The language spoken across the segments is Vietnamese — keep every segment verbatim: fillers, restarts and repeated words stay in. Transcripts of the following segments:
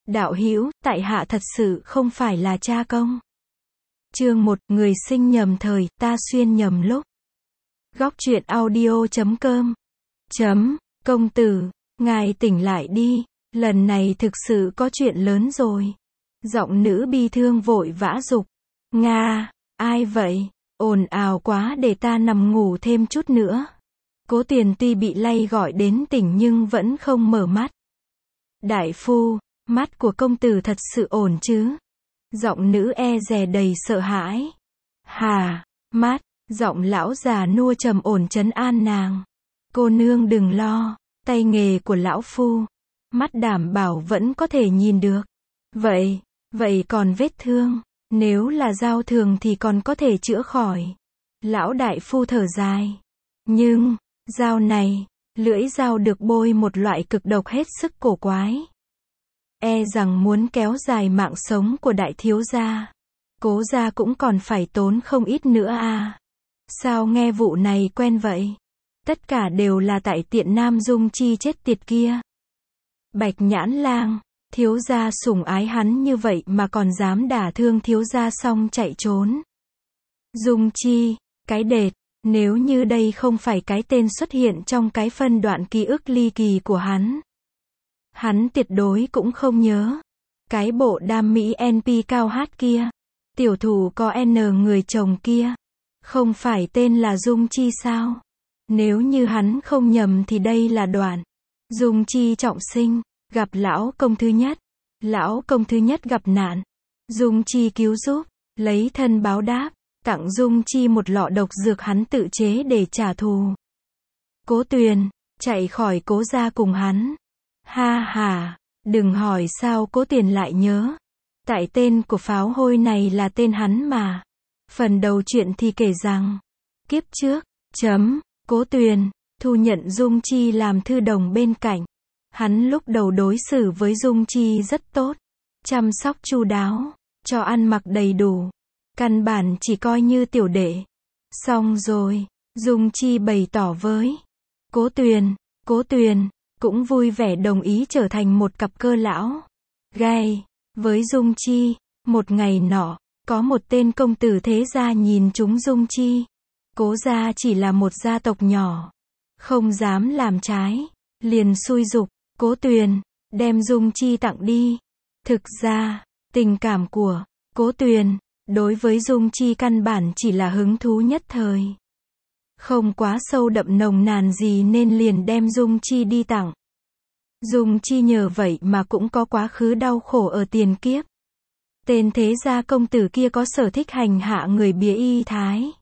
Đạo hữu, tại hạ thật sự không phải là cha công. Chương một, người sinh nhầm thời, ta xuyên nhầm lúc. Góc truyện audio chấm com. Chấm, công tử, ngài tỉnh lại đi, lần này thực sự có chuyện lớn rồi. Giọng nữ bi thương vội vã dục. Nga, ai vậy? Ồn ào quá, để ta nằm ngủ thêm chút nữa. Cố Tuyền tuy bị lay gọi đến tỉnh nhưng vẫn không mở mắt. Đại phu, mắt của công tử thật sự ổn chứ? Giọng nữ e dè đầy sợ hãi. Hà, mắt, giọng lão già nua trầm ổn trấn an nàng. Cô nương đừng lo, tay nghề của lão phu, mắt đảm bảo vẫn có thể nhìn được. Vậy, vậy còn vết thương, nếu là dao thường thì còn có thể chữa khỏi. Lão đại phu thở dài. Nhưng, dao này, lưỡi dao được bôi một loại cực độc hết sức cổ quái. E rằng muốn kéo dài mạng sống của đại thiếu gia, Cố gia cũng còn phải tốn không ít nữa à. Sao nghe vụ này quen vậy? Tất cả đều là tại tiện Nam Dung Chi chết tiệt kia. Bạch Nhãn Lang, thiếu gia sủng ái hắn như vậy mà còn dám đả thương thiếu gia xong chạy trốn. Dung Chi, cái đệt, nếu như đây không phải cái tên xuất hiện trong cái phân đoạn ký ức ly kỳ của hắn, hắn tuyệt đối cũng không nhớ. Cái bộ đam mỹ en pê cao hát kia, tiểu thủ có N người chồng kia, không phải tên là Dung Chi sao? Nếu như hắn không nhầm thì đây là đoạn Dung Chi trọng sinh, gặp lão công thứ nhất. Lão công thứ nhất gặp nạn, Dung Chi cứu giúp, lấy thân báo đáp, tặng Dung Chi một lọ độc dược hắn tự chế để trả thù. Cố Tuyền, chạy khỏi Cố gia cùng hắn. Ha ha, đừng hỏi sao Cố Tuyền lại nhớ. Tại tên của pháo hôi này là tên hắn mà. Phần đầu chuyện thì kể rằng, kiếp trước, chấm, Cố Tuyền, thu nhận Dung Chi làm thư đồng bên cạnh. Hắn lúc đầu đối xử với Dung Chi rất tốt, chăm sóc chu đáo, cho ăn mặc đầy đủ, căn bản chỉ coi như tiểu đệ. Xong rồi, Dung Chi bày tỏ với Cố Tuyền, Cố Tuyền cũng vui vẻ đồng ý trở thành một cặp cơ lão gay với Dung Chi. Một ngày nọ, có một tên công tử thế gia nhìn trúng Dung Chi. Cố gia chỉ là một gia tộc nhỏ, không dám làm trái, liền xui giục Cố Tuyền đem Dung Chi tặng đi. Thực ra, tình cảm của Cố Tuyền đối với Dung Chi căn bản chỉ là hứng thú nhất thời, không quá sâu đậm nồng nàn gì nên liền đem Dung Chi đi tặng. Dung Chi nhờ vậy mà cũng có quá khứ đau khổ ở tiền kiếp. Tên thế gia công tử kia có sở thích hành hạ người bía y thái,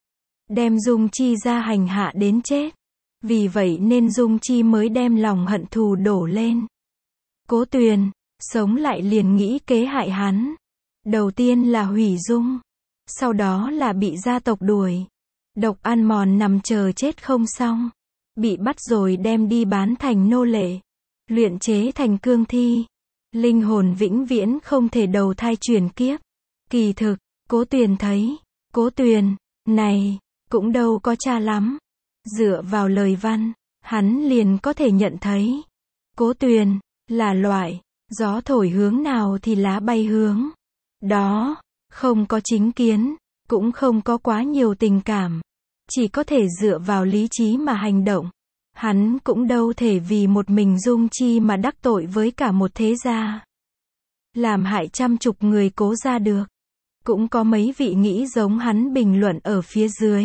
đem Dung Chi ra hành hạ đến chết. Vì vậy nên Dung Chi mới đem lòng hận thù đổ lên. Cố Tuyền sống lại liền nghĩ kế hại hắn. Đầu tiên là hủy dung, sau đó là bị gia tộc đuổi, độc ăn mòn nằm chờ chết không xong, bị bắt rồi đem đi bán thành nô lệ, luyện chế thành cương thi, linh hồn vĩnh viễn không thể đầu thai chuyển kiếp. Kỳ thực, Cố Tuyền thấy, Cố Tuyền này cũng đâu có cha lắm. Dựa vào lời văn, hắn liền có thể nhận thấy, Cố Tuyền là loại gió thổi hướng nào thì lá bay hướng đó, không có chính kiến, cũng không có quá nhiều tình cảm, chỉ có thể dựa vào lý trí mà hành động. Hắn cũng đâu thể vì một mình Dung Chi mà đắc tội với cả một thế gia, làm hại trăm chục người Cố gia được. Cũng có mấy vị nghĩ giống hắn bình luận ở phía dưới.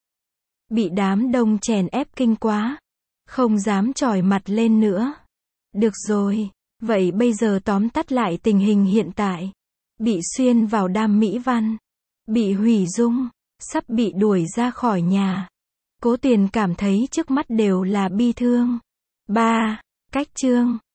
Bị đám đông chèn ép kinh quá, không dám chỏi mặt lên nữa. Được rồi, vậy bây giờ tóm tắt lại tình hình hiện tại. Bị xuyên vào đam mỹ văn, bị hủy dung, sắp bị đuổi ra khỏi nhà. Cố Tuyền cảm thấy trước mắt đều là bi thương. ba. Cách chương